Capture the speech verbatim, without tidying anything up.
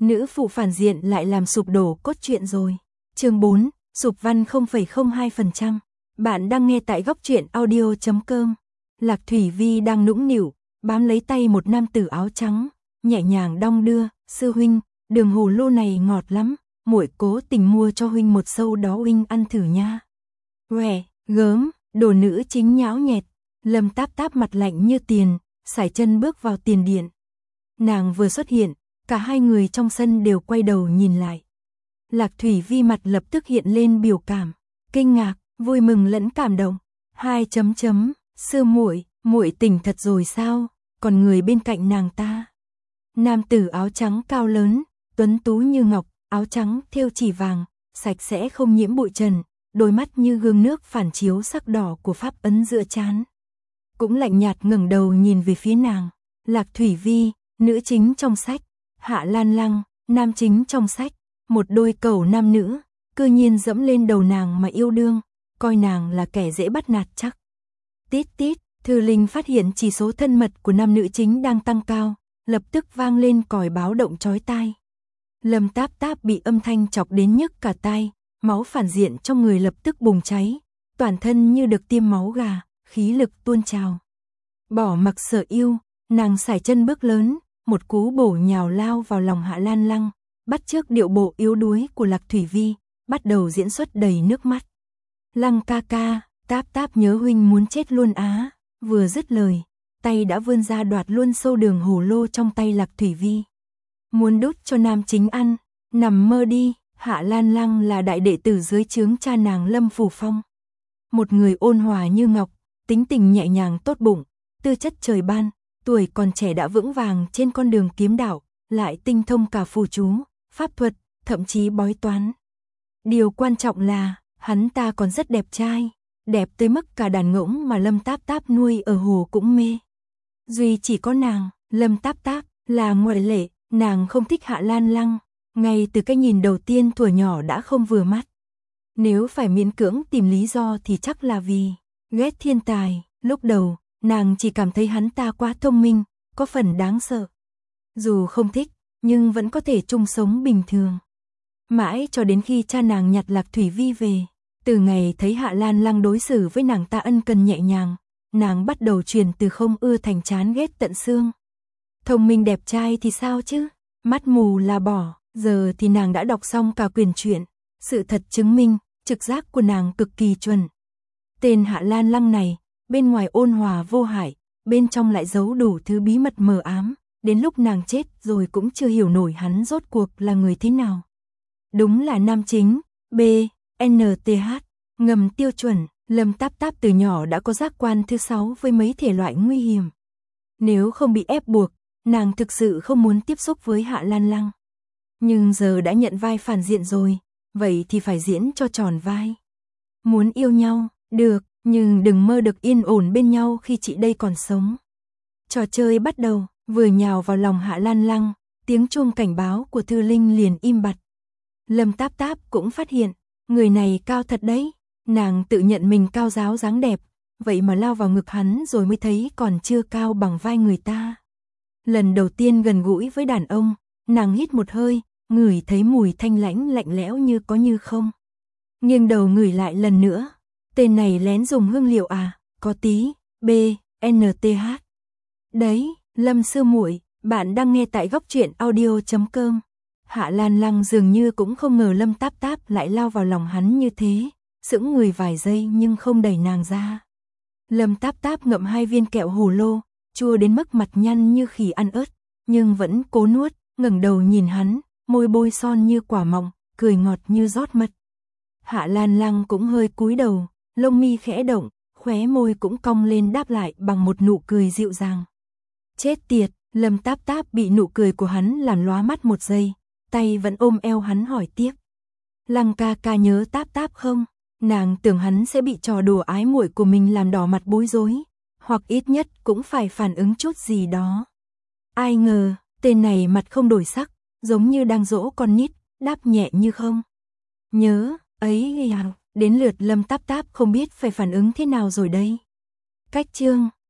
nữ phụ phản diện lại làm sụp đổ cốt truyện rồi. Chương bốn, sụp văn không phẩy không hai phần trăm. Bạn đang nghe tại góc truyện audio chấm com. Lạc Thủy Vi đang nũng nịu, bám lấy tay một nam tử áo trắng, nhẹ nhàng đong đưa, "Sư huynh, đường hồ lô này ngọt lắm, muội cố tình mua cho huynh một sâu đó huynh ăn thử nha." "Uể, gớm." Đồ nữ chính nhão nhẹt. Lâm Táp Táp mặt lạnh như tiền, sải chân bước vào tiền điện. Nàng vừa xuất hiện, cả hai người trong sân đều quay đầu nhìn lại. Lạc Thủy Vi mặt lập tức hiện lên biểu cảm, kinh ngạc, vui mừng lẫn cảm động. Hai chấm chấm, "Sư muội, muội tỉnh thật rồi sao?" Còn người bên cạnh nàng ta. Nam tử áo trắng cao lớn, tuấn tú như ngọc, áo trắng thêu chỉ vàng, sạch sẽ không nhiễm bụi trần, đôi mắt như gương nước phản chiếu sắc đỏ của pháp ấn giữa trán. Cũng lạnh nhạt ngẩng đầu nhìn về phía nàng. Lạc Thủy Vi, nữ chính trong sách, Hạ Lan Lăng, nam chính trong sách, một đôi cẩu nam nữ, cư nhiên dẫm lên đầu nàng mà yêu đương, coi nàng là kẻ dễ bắt nạt chắc. Tít tít, Thư Linh phát hiện chỉ số thân mật của nam nữ chính đang tăng cao, lập tức vang lên còi báo động chói tai. Lâm Táp Táp bị âm thanh chọc đến nhức cả tai, máu phản diện trong người lập tức bùng cháy, toàn thân như được tiêm máu gà, khí lực tuôn trào. Bỏ mặc sở yêu, nàng sải chân bước lớn, một cú bổ nhào lao vào lòng Hạ Lan Lăng, bắt chước điệu bộ yếu đuối của Lạc Thủy Vi, bắt đầu diễn xuất đầy nước mắt. "Lăng ca ca, Táp Táp nhớ huynh muốn chết luôn á." Vừa dứt lời, tay đã vươn ra đoạt luôn sâu đường hồ lô trong tay Lạc Thủy Vi. Muốn đút cho nam chính ăn, nằm mơ đi. Hạ Lan Lăng là đại đệ tử dưới trướng cha nàng Lâm Phù Phong. Một người ôn hòa như ngọc, tính tình nhẹ nhàng tốt bụng, tư chất trời ban, tuổi còn trẻ đã vững vàng trên con đường kiếm đạo, lại tinh thông cả phù chú, pháp thuật, thậm chí bói toán. Điều quan trọng là, hắn ta còn rất đẹp trai, đẹp tới mức cả đàn ngỗng mà Lâm Táp Táp nuôi ở hồ cũng mê. Duy chỉ có nàng, Lâm Táp Táp, là ngoại lệ, nàng không thích Hạ Lan Lăng. Ngay từ cái nhìn đầu tiên thuở nhỏ đã không vừa mắt. Nếu phải miễn cưỡng tìm lý do thì chắc là vì ghét thiên tài. Lúc đầu, nàng chỉ cảm thấy hắn ta quá thông minh, có phần đáng sợ. Dù không thích, nhưng vẫn có thể chung sống bình thường. Mãi cho đến khi cha nàng nhặt Lạc Thủy Vi về, từ ngày thấy Hạ Lan Lăng đối xử với nàng ta ân cần nhẹ nhàng, nàng bắt đầu chuyển từ không ưa thành chán ghét tận xương. Thông minh đẹp trai thì sao chứ, mắt mù là bỏ. Giờ thì nàng đã đọc xong cả quyển truyện, sự thật chứng minh, trực giác của nàng cực kỳ chuẩn. Tên Hạ Lan Lăng này, bên ngoài ôn hòa vô hại, bên trong lại giấu đủ thứ bí mật mờ ám, đến lúc nàng chết rồi cũng chưa hiểu nổi hắn rốt cuộc là người thế nào. Đúng là nam chính, B, N T H, ngầm tiêu chuẩn, Lâm Táp Táp từ nhỏ đã có giác quan thứ sáu với mấy thể loại nguy hiểm. Nếu không bị ép buộc, nàng thực sự không muốn tiếp xúc với Hạ Lan Lăng. Nhưng giờ đã nhận vai phản diện rồi, vậy thì phải diễn cho tròn vai. Muốn yêu nhau, được, nhưng đừng mơ được yên ổn bên nhau khi chị đây còn sống. Trò chơi bắt đầu, vừa nhào vào lòng Hạ Lan Lăng, tiếng chuông cảnh báo của Thư Linh liền im bặt. Lâm Táp Táp cũng phát hiện, người này cao thật đấy, nàng tự nhận mình cao ráo dáng đẹp, vậy mà lao vào ngực hắn rồi mới thấy còn chưa cao bằng vai người ta. Lần đầu tiên gần gũi với đàn ông, nàng hít một hơi, ngửi thấy mùi thanh lãnh lạnh lẽo như có như không. Nghiêng đầu ngửi lại lần nữa, tên này lén dùng hương liệu à, có tí, B, N T H. Đấy, Lâm sư muội, bạn đang nghe tại góc truyện audio chấm com. Hạ Lan Lăng dường như cũng không ngờ Lâm Táp Táp lại lao vào lòng hắn như thế, sững người vài giây nhưng không đẩy nàng ra. Lâm Táp Táp ngậm hai viên kẹo hồ lô, chua đến mức mặt nhăn như khỉ ăn ớt, nhưng vẫn cố nuốt, ngẩng đầu nhìn hắn, môi bôi son như quả mọng, cười ngọt như rót mật. Hạ Lan Lăng cũng hơi cúi đầu, lông mi khẽ động, khóe môi cũng cong lên đáp lại bằng một nụ cười dịu dàng. Chết tiệt, Lâm Táp Táp bị nụ cười của hắn làm lóa mắt một giây, tay vẫn ôm eo hắn hỏi tiếp. Lăng ca ca nhớ Táp Táp không? Nàng tưởng hắn sẽ bị trò đùa ái muội của mình làm đỏ mặt bối rối, hoặc ít nhất cũng phải phản ứng chút gì đó. Ai ngờ, tên này mặt không đổi sắc, giống như đang dỗ con nít, đáp nhẹ như không. Nhớ, ấy à, đến lượt Lâm Táp Táp không biết phải phản ứng thế nào rồi đây. Cách chương,